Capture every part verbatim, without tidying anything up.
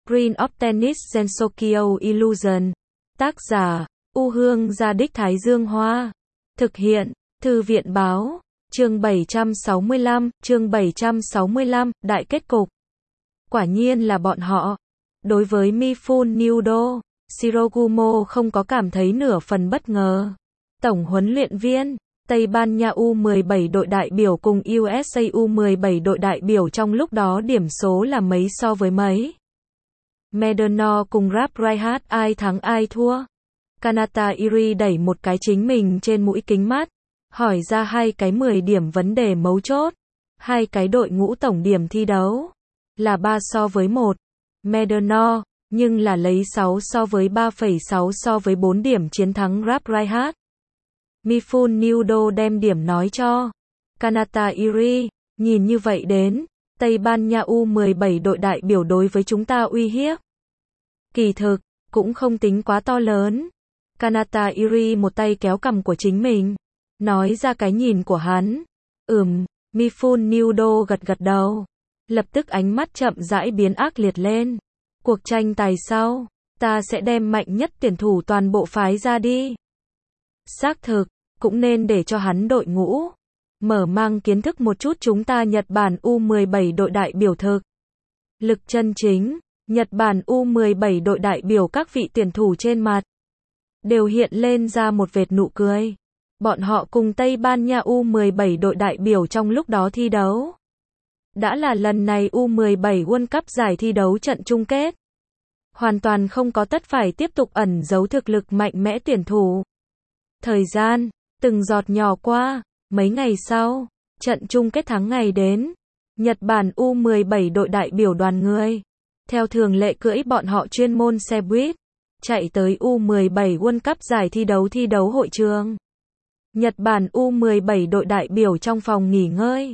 Green of Tennis Sensokyo Illusion. Tác giả, U Hương Gia Đích Thái Dương Hoa. Thực hiện, Thư viện Báo. Chương bảy trăm sáu mươi lăm, chương bảy trăm sáu mươi lăm, đại kết cục. Quả nhiên là bọn họ. Đối với Mifune Nudo, Shirogumo không có cảm thấy nửa phần bất ngờ. Tổng huấn luyện viên, Tây Ban Nha U mười bảy đội đại biểu cùng u ét a U mười bảy đội đại biểu trong lúc đó điểm số là mấy so với mấy. Medernor cùng Rap Raihat ai thắng ai thua. Kanata Iri đẩy một cái chính mình trên mũi kính mắt, hỏi ra hai cái mười điểm vấn đề mấu chốt. Hai cái đội ngũ tổng điểm thi đấu là ba so với một. Medernor, nhưng là lấy sáu so với ba phẩy sáu so với bốn điểm chiến thắng Rap Raihat. Mifune Nudo đem điểm nói cho Kanata Iri, nhìn như vậy đến, Tây Ban Nha U mười bảy đội đại biểu đối với chúng ta uy hiếp. Kỳ thực, cũng không tính quá to lớn. Kanata Iri một tay kéo cằm của chính mình, nói ra cái nhìn của hắn. Ừm, Mifune Nudo gật gật đầu. Lập tức ánh mắt chậm rãi biến ác liệt lên. Cuộc tranh tài sau, ta sẽ đem mạnh nhất tuyển thủ toàn bộ phái ra đi. Xác thực, cũng nên để cho hắn đội ngũ mở mang kiến thức một chút chúng ta Nhật Bản U mười bảy đội đại biểu thực. Lực chân chính, Nhật Bản U mười bảy đội đại biểu các vị tuyển thủ trên mặt đều hiện lên ra một vệt nụ cười. Bọn họ cùng Tây Ban Nha U mười bảy đội đại biểu trong lúc đó thi đấu. Đã là lần này U mười bảy World Cup giải thi đấu trận chung kết. Hoàn toàn không có tất phải tiếp tục ẩn giấu thực lực mạnh mẽ tuyển thủ. Thời gian, từng giọt nhỏ qua, mấy ngày sau, trận chung kết thắng ngày đến. Nhật Bản U mười bảy đội đại biểu đoàn người, theo thường lệ cưỡi bọn họ chuyên môn xe buýt, chạy tới U mười bảy World Cup giải thi đấu thi đấu hội trường. Nhật Bản U mười bảy đội đại biểu trong phòng nghỉ ngơi.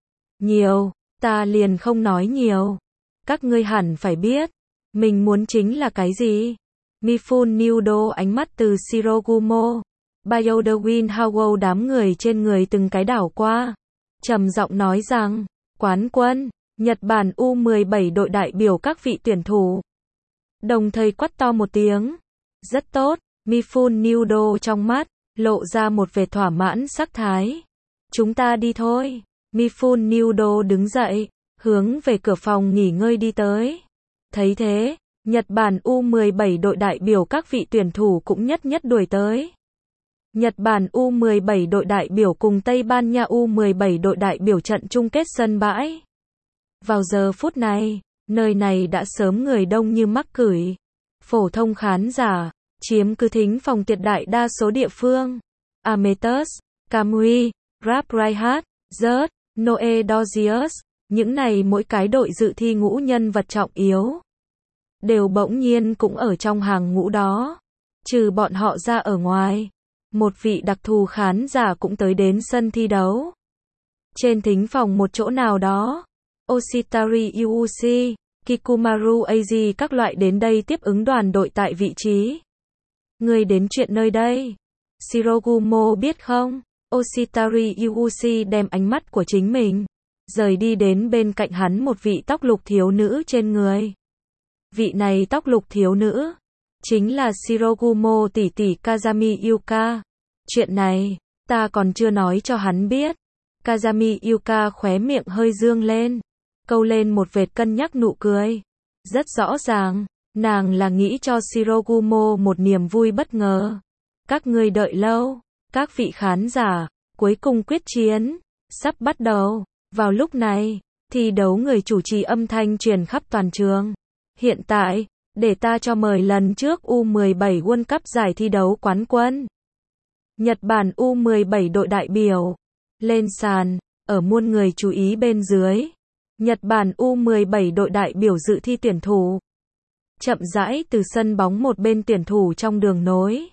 Nhiều, ta liền không nói nhiều. Các ngươi hẳn phải biết, mình muốn chính là cái gì? Mifune Nudo ánh mắt từ Shirogumo, Bayodawin Howell đám người trên người từng cái đảo qua. Trầm giọng nói rằng, quán quân, Nhật Bản U mười bảy đội đại biểu các vị tuyển thủ. Đồng thời quát to một tiếng. Rất tốt, Mifune Nudo trong mắt lộ ra một vẻ thỏa mãn sắc thái. Chúng ta đi thôi. Mifune Nudo đứng dậy, hướng về cửa phòng nghỉ ngơi đi tới. Thấy thế, Nhật Bản U mười bảy đội đại biểu các vị tuyển thủ cũng nhất nhất đuổi tới. Nhật Bản U mười bảy đội đại biểu cùng Tây Ban Nha U mười bảy đội đại biểu trận chung kết sân bãi. Vào giờ phút này, nơi này đã sớm người đông như mắc cửi. Phổ thông khán giả chiếm cứ thính phòng tuyệt đại đa số địa phương. Ametus, Kamui, Rap Raihat, Zert, Noe Dodgers, những này mỗi cái đội dự thi ngũ nhân vật trọng yếu đều bỗng nhiên cũng ở trong hàng ngũ đó. Trừ bọn họ ra ở ngoài, một vị đặc thù khán giả cũng tới đến sân thi đấu. Trên thính phòng một chỗ nào đó, Oshitari Yuuchi, Kikumaru Eiji các loại đến đây tiếp ứng đoàn đội tại vị trí. Người đến chuyện nơi đây. Shirogumo biết không? Oshitari Yuuchi đem ánh mắt của chính mình rời đi đến bên cạnh hắn một vị tóc lục thiếu nữ trên người. Vị này tóc lục thiếu nữ chính là Shirogumo tỷ tỷ Kazami Yuka. Chuyện này, ta còn chưa nói cho hắn biết. Kazami Yuka khóe miệng hơi dương lên, câu lên một vệt cân nhắc nụ cười. Rất rõ ràng, nàng là nghĩ cho Shirogumo một niềm vui bất ngờ. Các ngươi đợi lâu, các vị khán giả, cuối cùng quyết chiến sắp bắt đầu. Vào lúc này, thi đấu người chủ trì âm thanh truyền khắp toàn trường. Hiện tại, để ta cho mời lần trước U mười bảy World Cup giải thi đấu quán quân Nhật Bản U mười bảy đội đại biểu lên sàn. Ở muôn người chú ý bên dưới, Nhật Bản U mười bảy đội đại biểu dự thi tuyển thủ chậm rãi từ sân bóng một bên tuyển thủ trong đường nối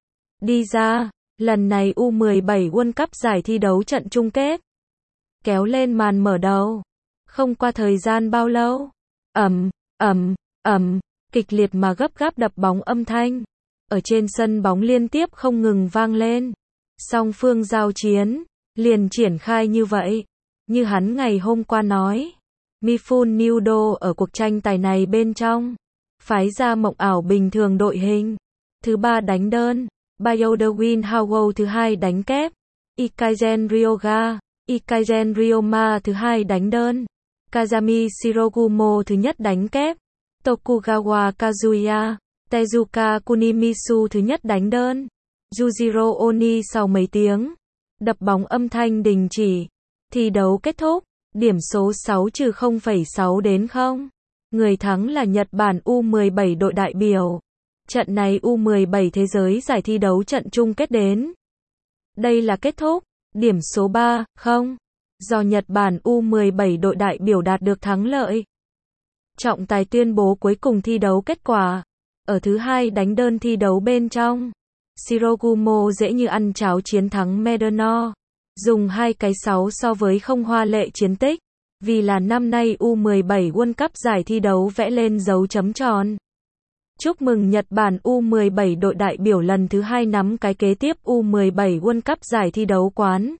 đi ra. Lần này U mười bảy World Cup giải thi đấu trận chung kết kéo lên màn mở đầu. Không qua thời gian bao lâu, ầm, ầm, ầm, kịch liệt mà gấp gáp đập bóng âm thanh ở trên sân bóng liên tiếp không ngừng vang lên. Song phương giao chiến liền triển khai như vậy. Như hắn ngày hôm qua nói, Mifune Nudo ở cuộc tranh tài này bên trong phái ra mộng ảo bình thường đội hình. Thứ ba đánh đơn, Biodewin Howell thứ hai đánh kép, Ikaizen Ryoga, Ikaizen Ryoma thứ hai đánh đơn, Kazami Shirogumo thứ nhất đánh kép, Tokugawa Kazuya, Tezuka Kunimisu thứ nhất đánh đơn, Yujiro Oni sau mấy tiếng đập bóng âm thanh đình chỉ. Thi đấu kết thúc, điểm số sáu trừ không phẩy sáu đến không. Người thắng là Nhật Bản U mười bảy đội đại biểu. Trận này U mười bảy thế giới giải thi đấu trận chung kết đến. Đây là kết thúc, điểm số ba không, do Nhật Bản U mười bảy đội đại biểu đạt được thắng lợi. Trọng tài tuyên bố cuối cùng thi đấu kết quả. Ở thứ hai đánh đơn thi đấu bên trong, Shirogumo dễ như ăn cháo chiến thắng Medono, dùng hai cái sáu so với không hoa lệ chiến tích, vì là năm nay U mười bảy World Cup giải thi đấu vẽ lên dấu chấm tròn. Chúc mừng Nhật Bản U mười bảy đội đại biểu lần thứ hai nắm cái kế tiếp U mười bảy World Cup giải thi đấu quán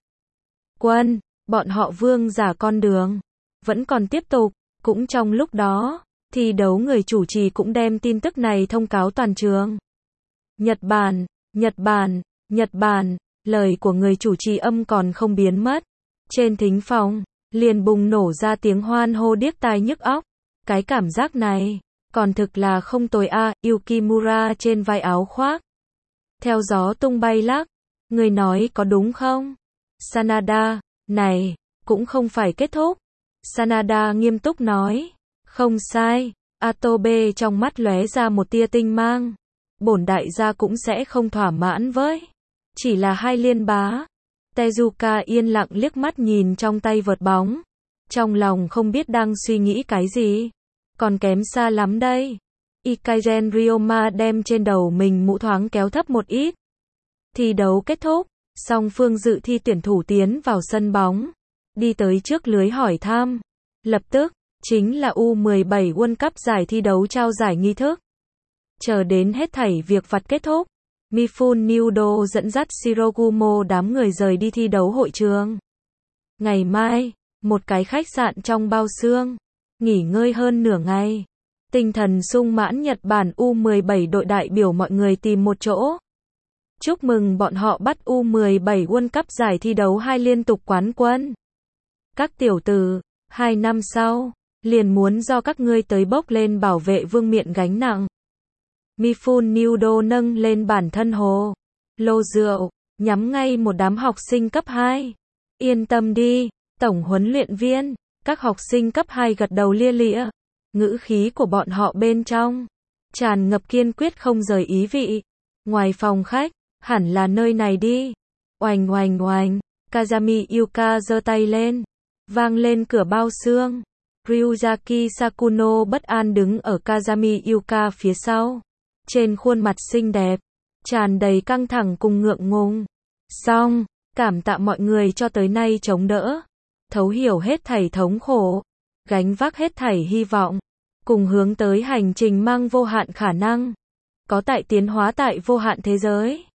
quân, bọn họ vương giả con đường vẫn còn tiếp tục. Cũng trong lúc đó, thi đấu người chủ trì cũng đem tin tức này thông cáo toàn trường. Nhật Bản, Nhật Bản, Nhật Bản, lời của người chủ trì âm còn không biến mất. Trên thính phòng, liền bùng nổ ra tiếng hoan hô điếc tai nhức óc. Cái cảm giác này, còn thực là không tồi a. À, Yukimura trên vai áo khoác, theo gió tung bay lắc. Người nói có đúng không? Sanada, này, cũng không phải kết thúc. Sanada nghiêm túc nói, không sai. Atobe trong mắt lóe ra một tia tinh mang. Bổn đại gia cũng sẽ không thỏa mãn với chỉ là hai liên bá. Tezuka yên lặng liếc mắt nhìn trong tay vợt bóng, trong lòng không biết đang suy nghĩ cái gì. Còn kém xa lắm đây. Ikaizen Ryoma đem trên đầu mình mũ thoáng kéo thấp một ít. Thi đấu kết thúc, song phương dự thi tuyển thủ tiến vào sân bóng, đi tới trước lưới hỏi thăm. Lập tức, chính là U mười bảy World Cup giải thi đấu trao giải nghi thức. Chờ đến hết thảy việc vặt kết thúc, Mifune Nudo dẫn dắt Shirogumo đám người rời đi thi đấu hội trường. Ngày mai, một cái khách sạn trong bao xương, nghỉ ngơi hơn nửa ngày. Tinh thần sung mãn Nhật Bản U mười bảy đội đại biểu mọi người tìm một chỗ. Chúc mừng bọn họ bắt U mười bảy World Cup giải thi đấu hai liên tục quán quân. Các tiểu tử, hai năm sau, liền muốn do các ngươi tới bốc lên bảo vệ vương miện gánh nặng. Mifune Nudo nâng lên bản thân hồ lô rượu, nhắm ngay một đám học sinh cấp hai. Yên tâm đi, tổng huấn luyện viên. Các học sinh cấp hai gật đầu lia lịa. Ngữ khí của bọn họ bên trong tràn ngập kiên quyết không rời ý vị. Ngoài phòng khách, hẳn là nơi này đi. Oành oành oành, Kazami Yuka giơ tay lên, vang lên cửa bao xương. Ryuzaki Sakuno bất an đứng ở Kazami Yuka phía sau. Trên khuôn mặt xinh đẹp, tràn đầy căng thẳng cùng ngượng ngùng. Xong, cảm tạ mọi người cho tới nay chống đỡ, thấu hiểu hết thảy thống khổ, gánh vác hết thảy hy vọng, cùng hướng tới hành trình mang vô hạn khả năng, có tại tiến hóa tại vô hạn thế giới.